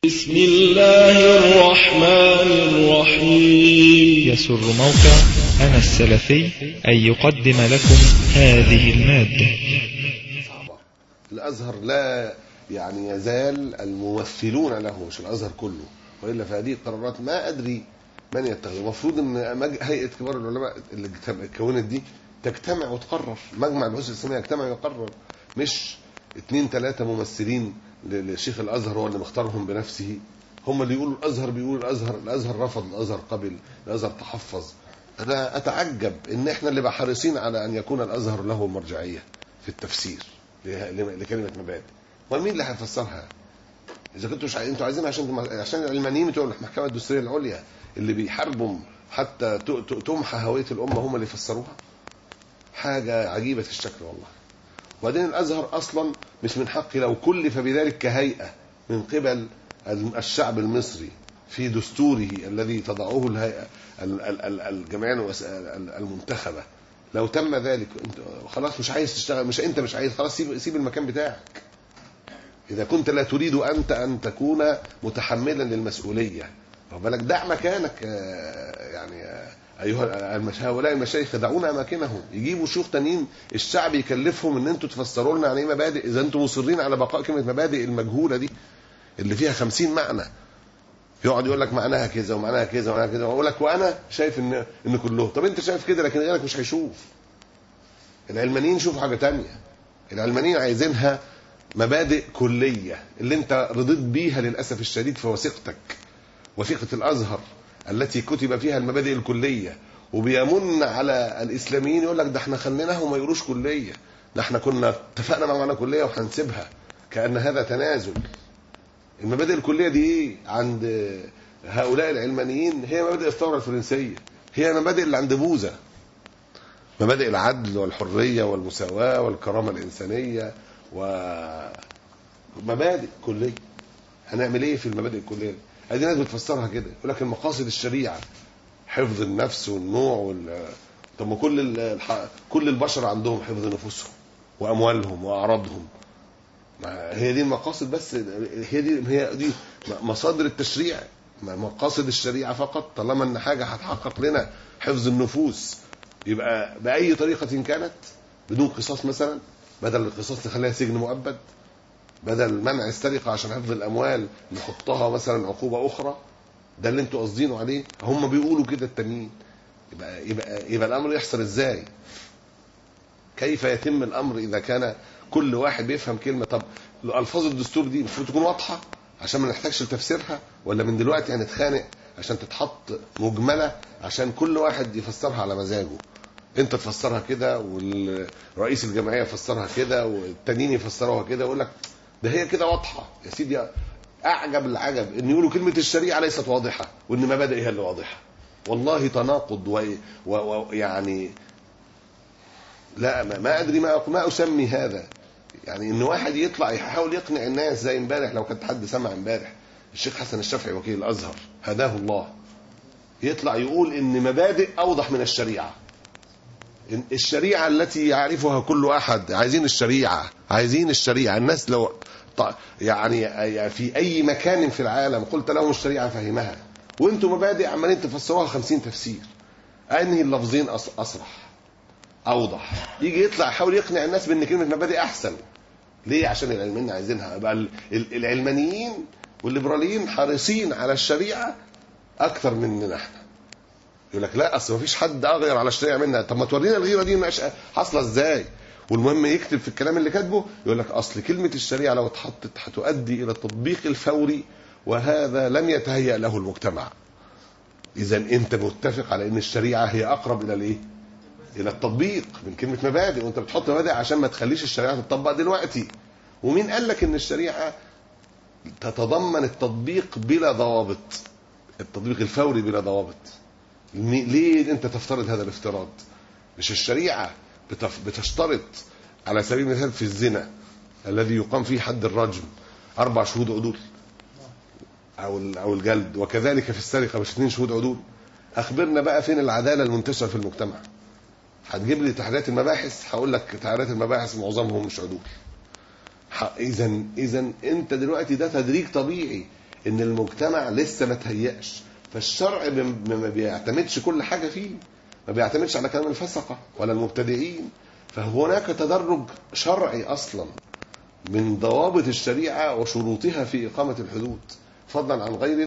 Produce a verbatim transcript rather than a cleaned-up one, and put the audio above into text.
بسم الله الرحمن الرحيم. يسر موقع أنا السلفي أن يقدم لكم هذه المادة. الأزهر لا يعني يزال الممثلون له، مش الأزهر كله، وإلا فهذه القرارات ما أدري من يتخذ. المفروض أن هيئة كبار العلماء اللي اتكونت دي تجتمع وتقرر، مجمع البحوث الإسلامية يجتمع ويقرر، مش اتنين تلاتة ممثلين لشيخ الأزهر هو اللي مختارهم بنفسه، هم اللي يقولوا الأزهر بيقول الأزهر، الأزهر رفض، الأزهر قبل، الأزهر تحفظ. أنا أتعجب إن إحنا اللي بحريصين على أن يكون الأزهر له مرجعية في التفسير لكلمة مبادئ. ومين اللي هيفسرها؟ إذا كنتوا مش انتوا عايزين عشان عشان العلمانيين بتوع المحكمة الدستورية العليا اللي بيحاربوا حتى تمحى هوية الأمة هم اللي يفسروها؟ حاجة عجيبة الشكل والله. وبعدين الأزهر أصلا مش من حقه لو كلف بذلك كهيئة من قبل الشعب المصري في دستوره الذي تضعه الهيئة الجمعية المنتخبة، لو تم ذلك خلاص مش عايز تشتغل، مش انت مش عايز، خلاص سيب, سيب المكان بتاعك. إذا كنت لا تريد أنت أن تكون متحملا للمسؤولية، فبالك دع مكانك يعني أيها هؤلاء المشايخ، دعونا أماكنهم، يجيبوا شيوخ تانيين الشعب يكلفهم ان انتوا تفسروا لنا عن ايه مبادئ، اذا انتوا مصرين على بقاء كلمة مبادئ المجهولة دي اللي فيها خمسين معنى، يقعد يقول لك معناها كذا ومعناها كذا ومعناها كذا، واقول لك وانا شايف ان ان كله. طب انت شايف كده لكن غيرك مش هيشوف. العلمانيين شوفوا حاجة تانية، العلمانيين عايزينها مبادئ كلية اللي انت رضيت بيها للأسف الشديد في وثيقتك، وثيقة الأزهر التي كتب فيها المبادئ الكلية، وبيمن على الإسلاميين يقول لك ده احنا خليناهم ما يقولوش كلية، ده احنا كنا اتفقنا مع معنى كلية وهنسيبها، كأن هذا تنازل. المبادئ الكلية دي ايه عند هؤلاء العلمانيين؟ هي مبادئ الثورة الفرنسية، هي مبادئ اللي عند بوذا، مبادئ العدل والحرية والمساواة والكرامة الإنسانية، ومبادئ كلية. هنعمل ايه في المبادئ الكلية؟ هذه ناس بتفسرها كده، يقول لك المقاصد الشريعة حفظ النفس والنوع وال... طب ما كل الح... كل البشر عندهم حفظ نفوسهم واموالهم واعراضهم، هي دي المقاصد بس، هي دي هي دي مصادر التشريع، مقاصد الشريعة فقط. طالما ان حاجة هتحقق لنا حفظ النفوس يبقى بأي طريقة كانت، بدون قصاص مثلا، بدل القصاص نخليها سجن مؤبد، بدل منع السرقة عشان حفظ الأموال نحطها مثلا عقوبة أخرى. ده اللي انتوا قصدينه عليه؟ هم بيقولوا كده التانيين. يبقى, يبقى, يبقى الأمر يحصل ازاي؟ كيف يتم الأمر إذا كان كل واحد بيفهم كلمة؟ طب ألفاظ الدستور دي المفروض تكون واضحة عشان ما نحتاجش لتفسيرها، ولا من دلوقتي هنتخانق عشان تتحط مجملة عشان كل واحد يفسرها على مزاجه؟ انت تفسرها كده والرئيس الجمعية يفسرها كده والتانيين يفسروها كده، ويقول لك ده هي كده واضحة يا سيدي. أعجب العجب إن يقولوا كلمة الشريعة ليست واضحة وإن مبادئها اللي واضحة. والله تناقض ويعني لا ما أدري ما ما أسمي هذا. يعني إن واحد يطلع يحاول يقنع الناس زي امبارح، لو كانت حد سمع امبارح الشيخ حسن الشافعي وكيل الأزهر هداه الله، يطلع يقول إن مبادئ أوضح من الشريعة. الشريعة التي يعرفها كل أحد، عايزين الشريعة، عايزين الشريعة. الناس لو يعني في أي مكان في العالم قلت لهم الشريعة فهمها، وانتم مبادئ عمالين تفسروها خمسين تفسير، أنهي اللفظين أصرح أوضح؟ يجي يطلع يحاول يقنع الناس بأن كلمة مبادئ أحسن. ليه؟ عشان العلمانيين عايزينها. يبقى العلمانيين والليبراليين حريصين على الشريعة أكثر مننا احنا. يقول لك لا أصل ما فيش حد أغير على الشريعة منها. طب ما تورينا الغيرة دي حاصلة إزاي؟ والمهم يكتب في الكلام اللي كاتبه يقول لك أصل كلمة الشريعة لو اتحطت هتؤدي إلى التطبيق الفوري، وهذا لم يتهيأ له المجتمع. إذا أنت متفق على أن الشريعة هي أقرب إلى الإيه؟ إلى التطبيق من كلمة مبادئ، وأنت بتحط مبادئ عشان ما تخليش الشريعة تطبق دلوقتي. ومين قال لك أن الشريعة تتضمن التطبيق بلا ضوابط، التطبيق الفوري بلا ضوابط؟ ليه أنت تفترض هذا الافتراض؟ مش الشريعة بتشترط على سبيل المثال في الزنا الذي يقام فيه حد الرجم أربع شهود عدول أو أو الجلد، وكذلك في السرقة مش اثنين شهود عدول؟ أخبرنا بقى فين العدالة المنتشرة في المجتمع؟ هتجيب لي تحريات المباحث، هقول لك تحريات المباحث معظمهم مش عدول. إذا إذا أنت دلوقتي ده تدريج طبيعي ان المجتمع لسه ما تهيأش، فالشرع ما بيعتمدش كل حاجة فيه، ما بيعتمدش على كلام الفسقة ولا المبتدئين. فهناك تدرج شرعي أصلا من ضوابط الشريعة وشروطها في إقامة الحدود، فضلا عن غيره.